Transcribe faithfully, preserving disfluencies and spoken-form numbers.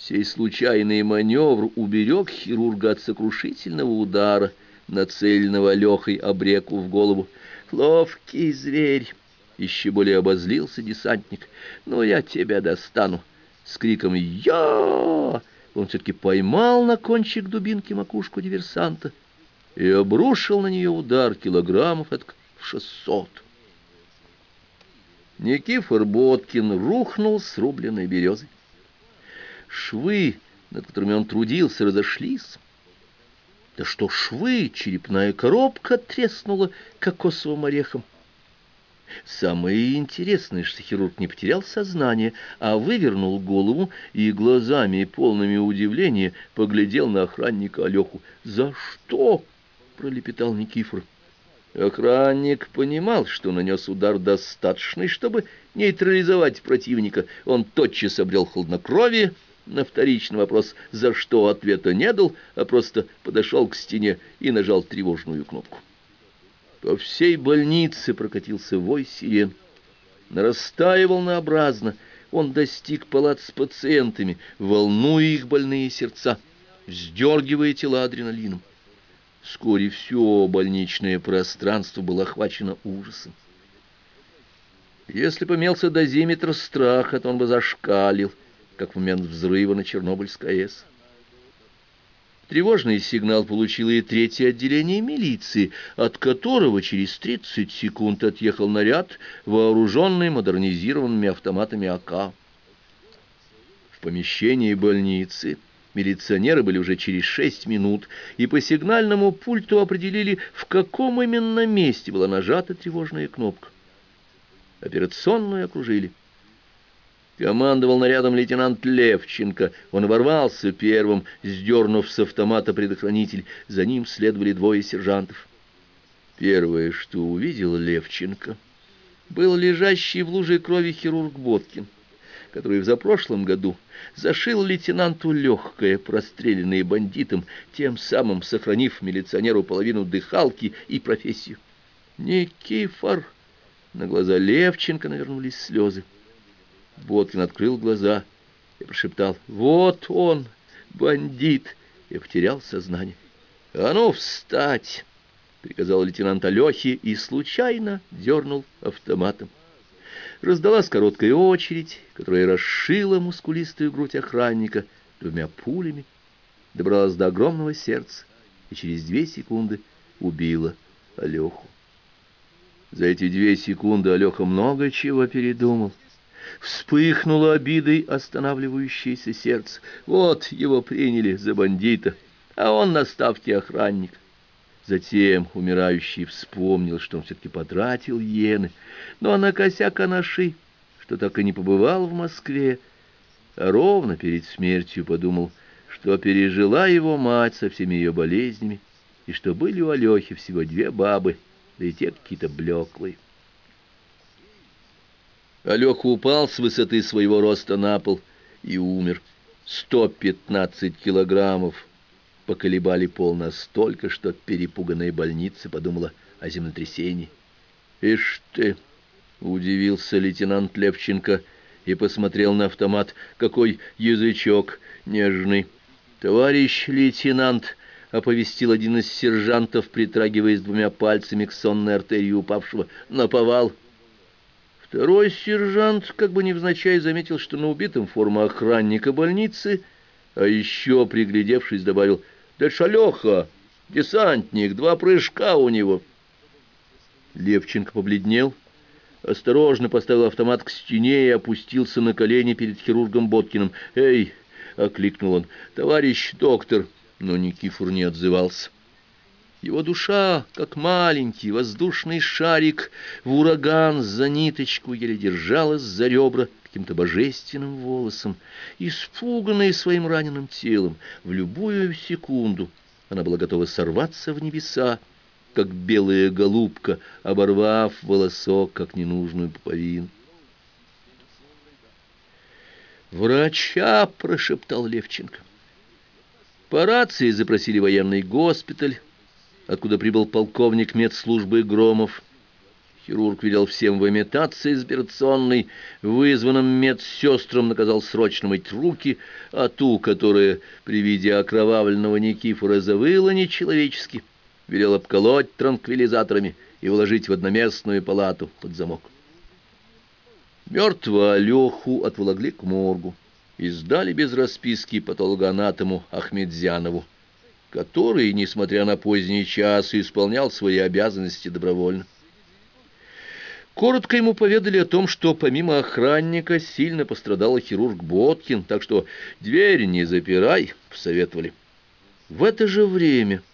Сей случайный маневр уберег хирурга от сокрушительного удара, нацеленного Лехой Абреку в голову. «Ловкий зверь!» — еще более обозлился десантник. «Но я тебя достану!» С криком «Я!» он все-таки поймал на кончик дубинки макушку диверсанта и обрушил на нее удар килограммов эдак в шестьсот. Никифор Боткин рухнул с рубленной березой. Швы, над которыми он трудился, разошлись. Да что швы, черепная коробка треснула кокосовым орехом. Самое интересное, что хирург не потерял сознание, а вывернул голову и глазами, полными удивления, поглядел на охранника Алеху. «За что?» — пролепетал Никифор. Охранник понимал, что нанес удар достаточный, чтобы нейтрализовать противника. Он тотчас обрел хладнокровие. На вторичный вопрос «за что?» ответа не дал, а просто подошел к стене и нажал тревожную кнопку. По всей больнице прокатился вой сирен. Нарастая волнообразно, он достиг палат с пациентами, волнуя их больные сердца, вздергивая тела адреналином. Вскоре все больничное пространство было охвачено ужасом. Если бы имелся дозиметр страха, то он бы зашкалил, как в момент взрыва на Чернобыльской АЭС. Тревожный сигнал получило и третье отделение милиции, от которого через тридцать секунд отъехал наряд, вооруженный модернизированными автоматами А К. В помещении больницы милиционеры были уже через шесть минут, и по сигнальному пульту определили, в каком именно месте была нажата тревожная кнопка. Операционную окружили. Командовал нарядом лейтенант Левченко. Он ворвался первым, сдернув с автомата предохранитель. За ним следовали двое сержантов. Первое, что увидел Левченко, был лежащий в луже крови хирург Боткин, который в запрошлом году зашил лейтенанту легкое, простреленное бандитом, тем самым сохранив милиционеру половину дыхалки и профессию. «Никифор!» На глаза Левченко навернулись слезы. Боткин открыл глаза и прошептал: «Вот он, бандит!» и потерял сознание. «А ну, встать!» — приказал лейтенант Алехе и случайно дернул автоматом. Раздалась короткая очередь, которая расшила мускулистую грудь охранника двумя пулями, добралась до огромного сердца и через две секунды убила Алеху. За эти две секунды Алеха много чего передумал. Вспыхнуло обидой останавливающееся сердце. Вот его приняли за бандита, а он на ставке охранник. Затем умирающий вспомнил, что он все-таки потратил иены, но на косяк анаши, что так и не побывал в Москве, а ровно перед смертью подумал, что пережила его мать со всеми ее болезнями, и что были у Алехи всего две бабы, да и те какие-то блеклые. Алеха упал с высоты своего роста на пол и умер. Сто пятнадцать килограммов поколебали пол настолько, что перепуганная больница подумала о землетрясении. «Ишь ты!» — удивился лейтенант Левченко и посмотрел на автомат. «Какой язычок нежный!» «Товарищ лейтенант!» — оповестил один из сержантов, притрагиваясь двумя пальцами к сонной артерии упавшего. «Наповал!» Второй сержант, как бы невзначай, заметил, что на убитом форма охранника больницы, а еще, приглядевшись, добавил: «Да Шалеха, десантник, два прыжка у него». Левченко побледнел, осторожно поставил автомат к стене и опустился на колени перед хирургом Боткиным. «Эй!» — окликнул он. «Товарищ доктор!» Но Никифор не отзывался. Его душа, как маленький воздушный шарик, в ураган за ниточку еле держалась за ребра каким-то божественным волосом. Испуганная своим раненым телом, в любую секунду она была готова сорваться в небеса, как белая голубка, оборвав волосок, как ненужную пуповину. «Врача!» — прошептал Левченко. По рации запросили военный госпиталь, откуда прибыл полковник медслужбы Громов. Хирург велел всем выметаться из операционной, вызванным медсестрам наказал срочно мыть руки, а ту, которая при виде окровавленного Никифора завыла нечеловечески, велел обколоть транквилизаторами и вложить в одноместную палату под замок. Мертвого Алеху отволокли к моргу и сдали без расписки патологоанатому Ахмедзянову, который, несмотря на поздний час, исполнял свои обязанности добровольно. Коротко ему поведали о том, что помимо охранника сильно пострадал и хирург Боткин, так что дверь не запирай, посоветовали. В это же время